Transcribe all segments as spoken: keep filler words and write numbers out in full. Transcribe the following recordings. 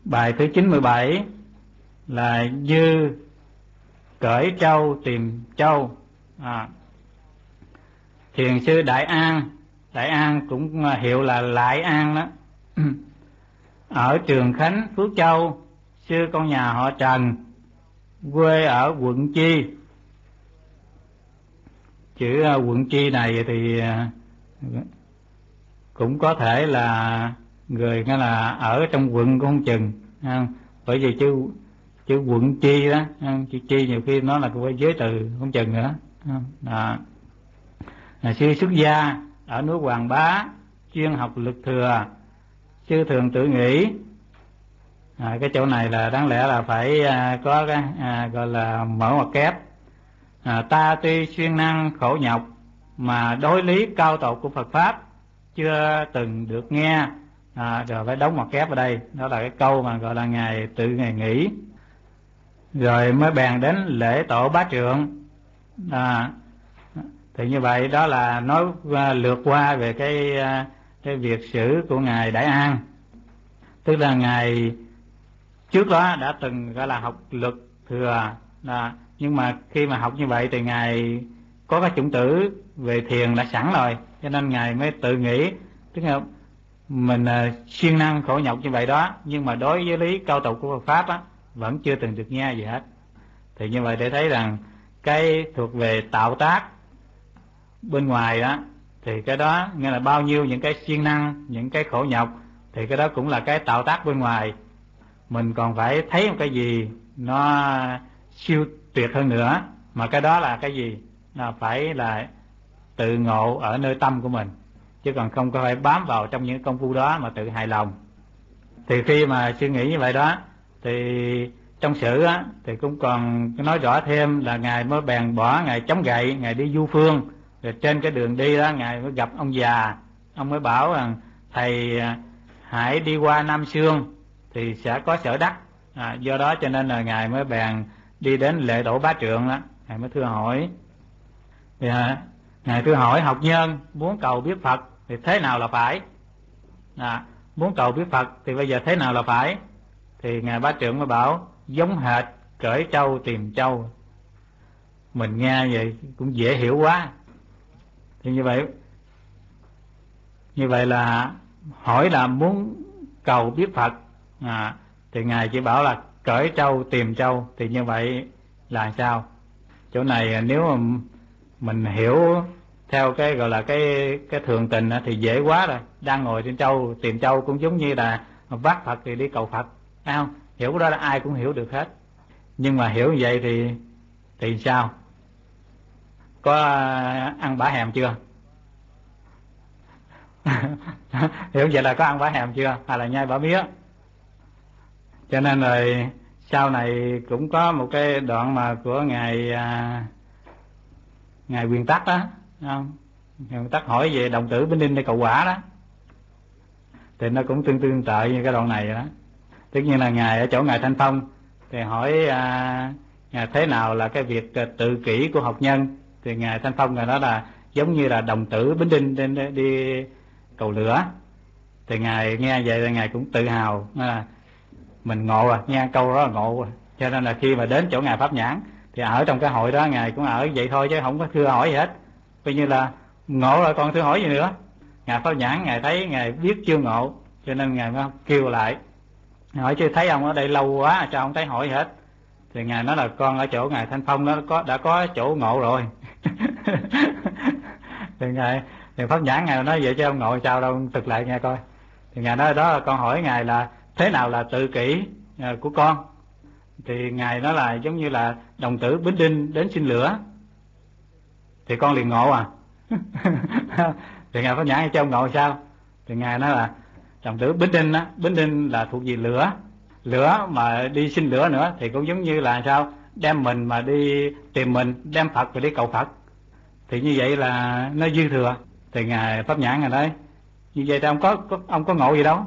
Bài thứ chín mươi bảy là Dư cởi trâu tìm châu. à, Thiền sư Đại An, Đại An cũng hiệu là Lại An đó ở Trường Khánh, Phước Châu, xưa con nhà họ Trần, quê ở quận Chi. Chữ quận Chi này thì cũng có thể là người nghĩa là ở trong quận cũng không chừng, bởi vì chữ chữ quận Chi đó, chữ Chi nhiều khi nó là cái giới từ không chừng nữa. Đó. Là sư xuất gia ở núi Hoàng Bá, chuyên học lực thừa. Sư thường tự nghĩ, à, cái chỗ này là đáng lẽ là phải à, có cái à, gọi là mở ngoặc kép. à, Ta tuy siêng năng khổ nhọc, mà đối lý cao tột của Phật Pháp chưa từng được nghe. à, Rồi phải đóng ngoặc kép ở đây. Đó là cái câu mà gọi là Ngài tự Ngài nghĩ. Rồi mới bàn đến lễ tổ bá trượng. à, Thì như vậy đó là nói lượt qua về cái cái việc xử của Ngài Đại An. Tức là Ngài trước đó đã từng gọi là học lực thừa, à, nhưng mà khi mà học như vậy thì Ngài có cái chủng tử về thiền đã sẵn rồi, cho nên Ngài mới tự nghĩ, tức là mình uh, siêng năng khổ nhọc như vậy đó, nhưng mà đối với lý cao tột của Phật Pháp á, vẫn chưa từng được nghe gì hết. Thì như vậy để thấy rằng cái thuộc về tạo tác bên ngoài đó, thì cái đó nghĩa là bao nhiêu những cái siêng năng, những cái khổ nhọc, thì cái đó cũng là cái tạo tác bên ngoài. Mình còn phải thấy một cái gì nó siêu tuyệt hơn nữa, mà cái đó là cái gì? Là phải là tự ngộ ở nơi tâm của mình, chứ còn không có phải bám vào trong những công phu đó mà tự hài lòng. Thì khi mà suy nghĩ như vậy đó, thì trong sử á, thì cũng còn nói rõ thêm là Ngài mới bèn bỏ, Ngài chống gậy, Ngài đi du phương. Rồi trên cái đường đi đó, Ngài mới gặp ông già. Ông mới bảo rằng thầy hãy đi qua Nam Xương thì sẽ có sở đắc. à, Do đó cho nên là Ngài mới bèn đi đến lễ tổ bá trượng đó. Ngài mới thưa hỏi, thì, à, Ngài thưa hỏi học nhân muốn cầu biết Phật thì thế nào là phải? à, Muốn cầu biết Phật thì bây giờ thế nào là phải? Thì Ngài bá trượng mới bảo giống hệt cởi trâu tìm châu. Mình nghe vậy cũng dễ hiểu quá. Thì như vậy Như vậy là hỏi là muốn cầu biết Phật, à, thì Ngài chỉ bảo là cởi trâu tìm châu. Thì như vậy là sao? Chỗ này nếu mà mình hiểu theo cái gọi là cái cái thường tình thì dễ quá rồi. Đang ngồi trên trâu tìm châu cũng giống như là vác Phật thì đi cầu Phật, phải không? Hiểu cái đó là ai cũng hiểu được hết. Nhưng mà hiểu như vậy thì thì sao? Có ăn bả hèm chưa? Hiểu vậy là có ăn bả hèm chưa? Hay là nhai bả mía? Cho nên rồi sau này cũng có một cái đoạn mà của ngài à, ngài Quyền Tắc đó, không? Ngài Quyền Tắc hỏi về đồng tử Bính Đinh để cầu quả đó, thì nó cũng tương tương tự như cái đoạn này đó. Tất nhiên là ngài ở chỗ ngài Thanh Phong thì hỏi à, ngài thế nào là cái việc tự kỷ của học nhân. Thì ngài Thanh Phong ngài nói là giống như là đồng tử Bính Đinh đi, đi cầu lửa. Thì ngài nghe vậy là ngài cũng tự hào, là mình ngộ à, nghe câu đó là ngộ à. Cho nên là khi mà đến chỗ ngài Pháp Nhãn thì ở trong cái hội đó ngài cũng ở vậy thôi, chứ không có thưa hỏi gì hết. Coi như là ngộ rồi còn thưa hỏi gì nữa. Ngài Pháp Nhãn ngài thấy ngài biết chưa ngộ, cho nên ngài mới kêu lại hỏi, chứ thấy ông ở đây lâu quá sao không thấy hỏi gì hết. Thì ngài nói là con ở chỗ ngài Thanh Phong đó có đã có chỗ ngộ rồi. Thì ngài thì Pháp Nhãn ngài nói vậy chứ ông ngộ sao đâu, thực lại nghe coi. Thì ngài nói đó là con hỏi ngài là thế nào là tự kỷ của con. Thì ngài nói là giống như là đồng tử Bính Đinh đến xin lửa, thì con liền ngộ à. Thì ngài Pháp Nhãn cho ông ngộ sao? Thì ngài nói là đồng tử Bính Đinh á, Bính Đinh là thuộc về lửa, lửa mà đi xin lửa nữa thì cũng giống như là sao, đem mình mà đi tìm mình, đem Phật và đi cầu Phật, thì như vậy là nó dư thừa. Thì ngài Pháp Nhãn ngài nói như vậy thì ông có, có ông có ngộ gì đâu.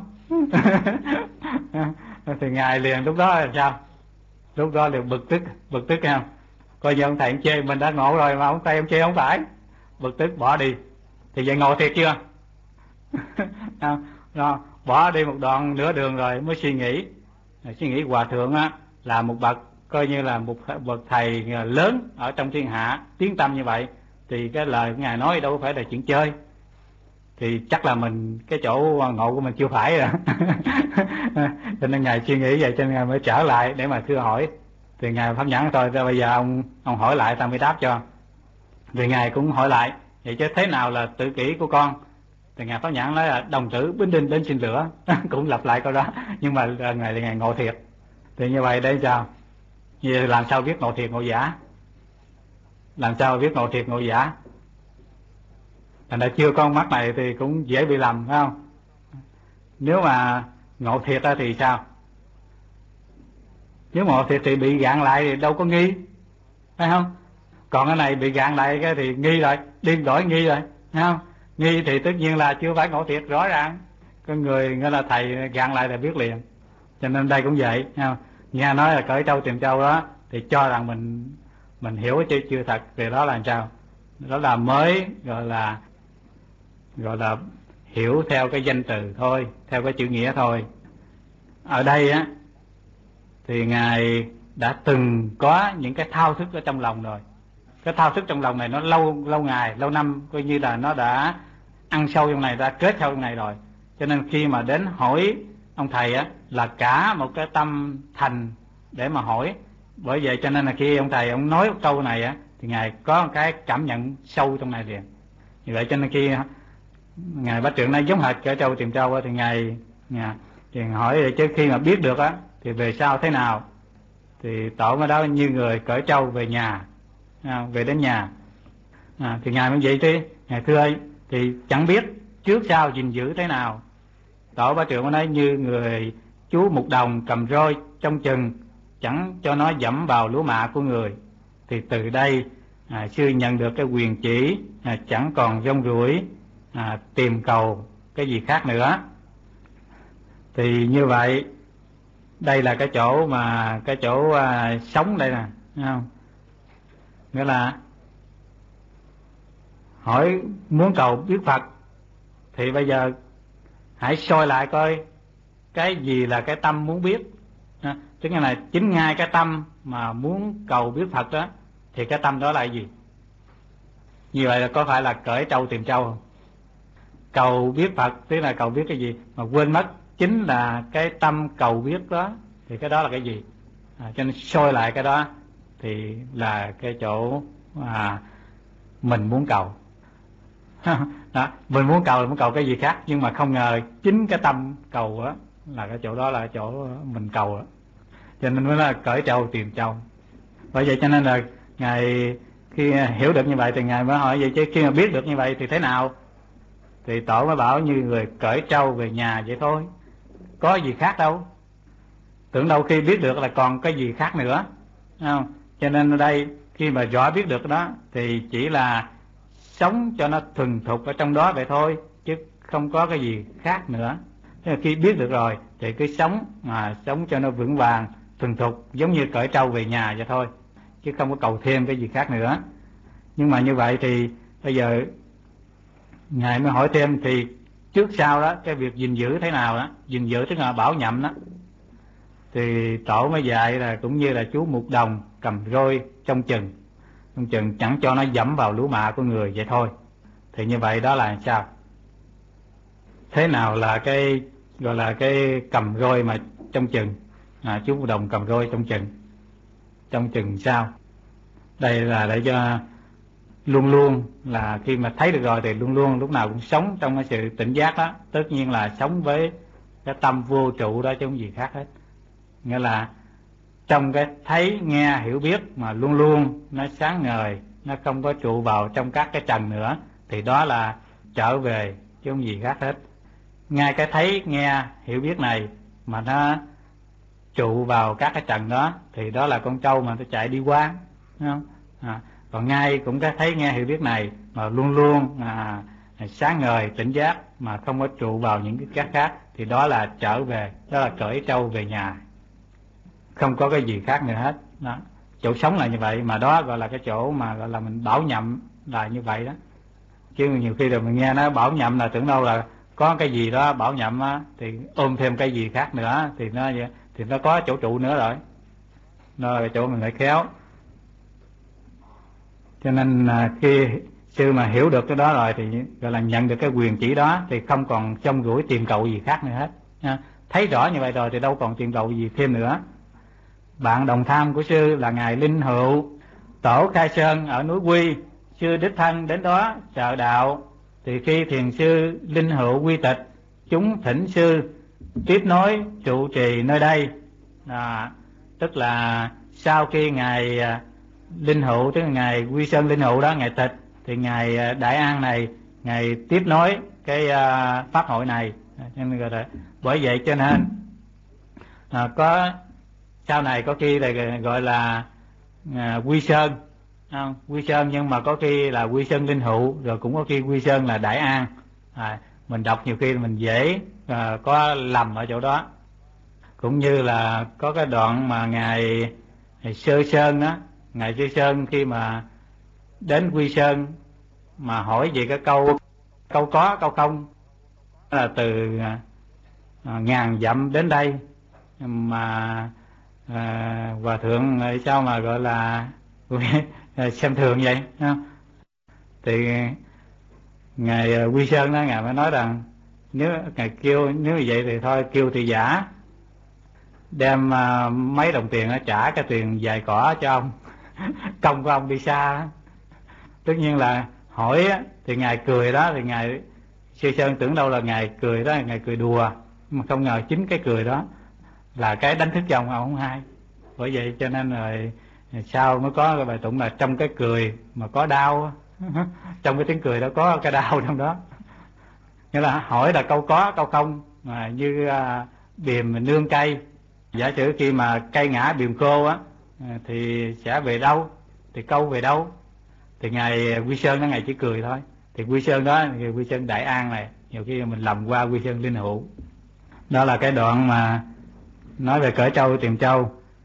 Thì ngài liền lúc đó là sao, lúc đó liền bực tức, bực tức không, coi như ông thầy ông chê mình đã ngộ rồi mà ông thầy ông chê không phải, bực tức bỏ đi. Thì vậy ngộ thiệt chưa? Đó, bỏ đi một đoạn nửa đường rồi mới suy nghĩ, suy nghĩ hòa thượng á là một bậc coi như là một bậc thầy lớn ở trong thiên hạ, tiếng tâm như vậy, thì cái lời của ngài nói đâu phải là chuyện chơi. Thì chắc là mình cái chỗ ngộ của mình chưa phải rồi. Cho nên ngài suy nghĩ vậy, cho nên ngài mới trở lại để mà thưa hỏi. Thì ngài Pháp Nhẫn thôi, bây giờ ông ông hỏi lại ta mới đáp cho. Thì ngài cũng hỏi lại, vậy chứ thế nào là tự kỷ của con? Thì ngài Pháp Nhẫn nói là đồng tử bính đinh đến xin lửa. Cũng lặp lại câu đó, nhưng mà ngài là ngài ngộ thiệt. Thì như vậy đây sao? Vậy làm sao biết ngộ thiệt ngộ giả? Làm sao biết ngộ thiệt ngộ giả? Thành ra chưa con mắt này thì cũng dễ bị lầm, phải không? Nếu mà ngộ thiệt ra thì sao? Nếu ngộ thiệt thì bị gạn lại thì đâu có nghi, phải không? Còn cái này bị gạn lại cái thì nghi rồi, điên đổi nghi rồi, phải không? Nghi thì tất nhiên là chưa phải ngộ thiệt rõ ràng. Cái người nghĩa là thầy gạn lại là biết liền. Cho nên đây cũng vậy, phải không? Nghe nói là cởi trâu tìm trâu đó thì cho rằng mình mình hiểu chứ chưa thật, thì đó là sao? Đó là mới gọi là gọi là hiểu theo cái danh từ thôi, theo cái chữ nghĩa thôi. Ở đây á thì ngài đã từng có những cái thao thức ở trong lòng rồi. Cái thao thức trong lòng này nó lâu lâu ngày, lâu năm, coi như là nó đã ăn sâu trong này, đã kết sâu trong này rồi. Cho nên khi mà đến hỏi ông thầy á là cả một cái tâm thành để mà hỏi. Bởi vậy cho nên là khi ông thầy ông nói câu này á thì ngài có một cái cảm nhận sâu trong này liền. Như vậy cho nên khi ngài Bá Trượng nói giống hệt cởi trâu tìm trâu thì ngài, ngài thì hỏi vậy chứ khi mà biết được á thì về sau thế nào? Thì tổ ở đó như người cởi trâu về nhà, à, về đến nhà. À, thì ngài mới vậy chứ, ngài thưa ơi, thì chẳng biết trước sau gìn giữ thế nào. Tổ Bá Trượng nói như người chú mục đồng cầm roi trong chừng, chẳng cho nó dẫm vào lúa mạ của người. Thì từ đây à, sư nhận được cái quyền chỉ à, chẳng còn rong ruổi à, tìm cầu cái gì khác nữa. Thì như vậy đây là cái chỗ mà cái chỗ à, sống đây nè, thấy không? Nghĩa là hỏi muốn cầu biết Phật thì bây giờ hãy soi lại coi cái gì là cái tâm muốn biết. À, tức là chính ngay cái tâm mà muốn cầu biết Phật đó thì cái tâm đó là gì? Như vậy là có phải là cởi trâu tìm trâu không? Cầu biết Phật tức là cầu biết cái gì mà quên mất chính là cái tâm cầu biết đó, thì cái đó là cái gì? À, cho nên soi lại cái đó thì là cái chỗ mà mình muốn cầu. Đó, mình muốn cầu là muốn cầu cái gì khác, nhưng mà không ngờ chính cái tâm cầu đó là cái chỗ đó là chỗ mình cầu đó. Cho nên mới là cởi trâu tìm trâu. Bởi vậy cho nên là ngài khi hiểu được như vậy thì ngài mới hỏi vậy chứ khi mà biết được như vậy thì thế nào? Thì tổ mới bảo như người cởi trâu về nhà vậy thôi, có gì khác đâu. Tưởng đâu khi biết được là còn cái gì khác nữa, không? Cho nên ở đây khi mà rõ biết được đó thì chỉ là sống cho nó thuần thục ở trong đó vậy thôi, chứ không có cái gì khác nữa. Thế là khi biết được rồi thì cứ sống mà sống cho nó vững vàng thuần thục, giống như cởi trâu về nhà vậy thôi, chứ không có cầu thêm cái gì khác nữa. Nhưng mà như vậy thì bây giờ ngài mới hỏi thêm thì trước sau đó cái việc gìn giữ thế nào đó, gìn giữ tức là bảo nhậm đó. Thì tổ mới dạy là cũng như là chú mục đồng cầm roi trong chừng, trong chừng chẳng cho nó dẫm vào lúa mạ của người vậy thôi. Thì như vậy đó là sao? Thế nào là cái gọi là cái cầm roi mà trong chừng? À, chú mục đồng cầm roi trong chừng, trong chừng sao? Đây là để cho luôn luôn là khi mà thấy được rồi thì luôn luôn lúc nào cũng sống trong cái sự tỉnh giác đó. Tất nhiên là sống với cái tâm vô trụ đó chứ không gì khác hết. Nghĩa là trong cái thấy nghe hiểu biết mà luôn luôn nó sáng ngời, nó không có trụ vào trong các cái trần nữa, thì đó là trở về chứ không gì khác hết. Ngay cái thấy nghe hiểu biết này mà nó trụ vào các cái trần đó thì đó là con trâu mà nó chạy đi qua, đúng không? À, còn ngay cũng cái thấy nghe hiểu biết này mà luôn luôn à, sáng ngời tỉnh giác mà không có trụ vào những cái các khác thì đó là trở về, đó là cởi trâu về nhà, không có cái gì khác nữa hết đó. Chỗ sống là như vậy, mà đó gọi là cái chỗ mà gọi là mình bảo nhậm là như vậy đó. Chứ nhiều khi rồi mình nghe nó bảo nhậm là tưởng đâu là có cái gì đó bảo nhậm á, thì ôm thêm cái gì khác nữa thì nó thì nó có chỗ trụ nữa rồi, đó là chỗ mình phải khéo. Cho nên à, khi sư mà hiểu được cái đó rồi thì gọi là nhận được cái quyền chỉ đó, thì không còn trông rủi tìm cầu gì khác nữa hết nha. Thấy rõ như vậy rồi thì đâu còn tìm cầu gì thêm nữa. Bạn đồng tham của sư là ngài Linh Hữu, tổ Khai Sơn ở núi Quy. Sư đích thân đến đó trợ đạo, thì khi thiền sư Linh Hữu quy tịch, chúng thỉnh sư tiếp nối trụ trì nơi đây. À, tức là sau khi ngài Linh Hữu, tức là ngài Quy Sơn Linh Hữu đó, ngài tịch, thì ngài Đại An này ngài tiếp nối cái uh, pháp hội này. Nên gọi là, bởi vậy cho nên à, có sau này có khi là gọi là à, Quy Sơn, không? Quy Sơn, nhưng mà có khi là Quy Sơn Linh Hữu, rồi cũng có khi Quy Sơn là Đại An. À, mình đọc nhiều khi mình dễ à, có lầm ở chỗ đó. Cũng như là có cái đoạn mà ngài, ngài Sơ Sơn đó, ngài Sơ Sơn khi mà đến Quy Sơn mà hỏi về cái câu câu có câu không, là từ à, ngàn dặm đến đây mà à, hòa thượng sao mà gọi là xem thường vậy, không? Thì ngài Quy Sơn đó, ngài mới nói rằng nếu ngài kêu nếu như vậy thì thôi, kêu thì giả, đem uh, mấy đồng tiền đó, trả cái tiền dài cỏ cho ông công của ông đi xa. Tất nhiên là hỏi thì ngài cười đó, thì ngài Sư Sơn tưởng đâu là ngài cười đó, ngài cười đùa, mà không ngờ chính cái cười đó là cái đánh thức cho ông, ông không hay. Bởi vậy cho nên rồi sau mới có cái bài tụng là trong cái cười mà có đau trong cái tiếng cười đó có cái đau trong đó. Nghĩa là hỏi là câu có câu không, mà như à, bìm nương cây, giả sử khi mà cây ngã bìm khô á thì sẽ về đâu, thì câu về đâu. Thì ngài Quy Sơn đó ngài chỉ cười thôi. Thì Quy Sơn đó, thì Quy Sơn Đại An này, nhiều khi mình lầm qua Quy Sơn Linh Hữu. Đó là cái đoạn mà nói về Cỡ Châu Tiền Châu.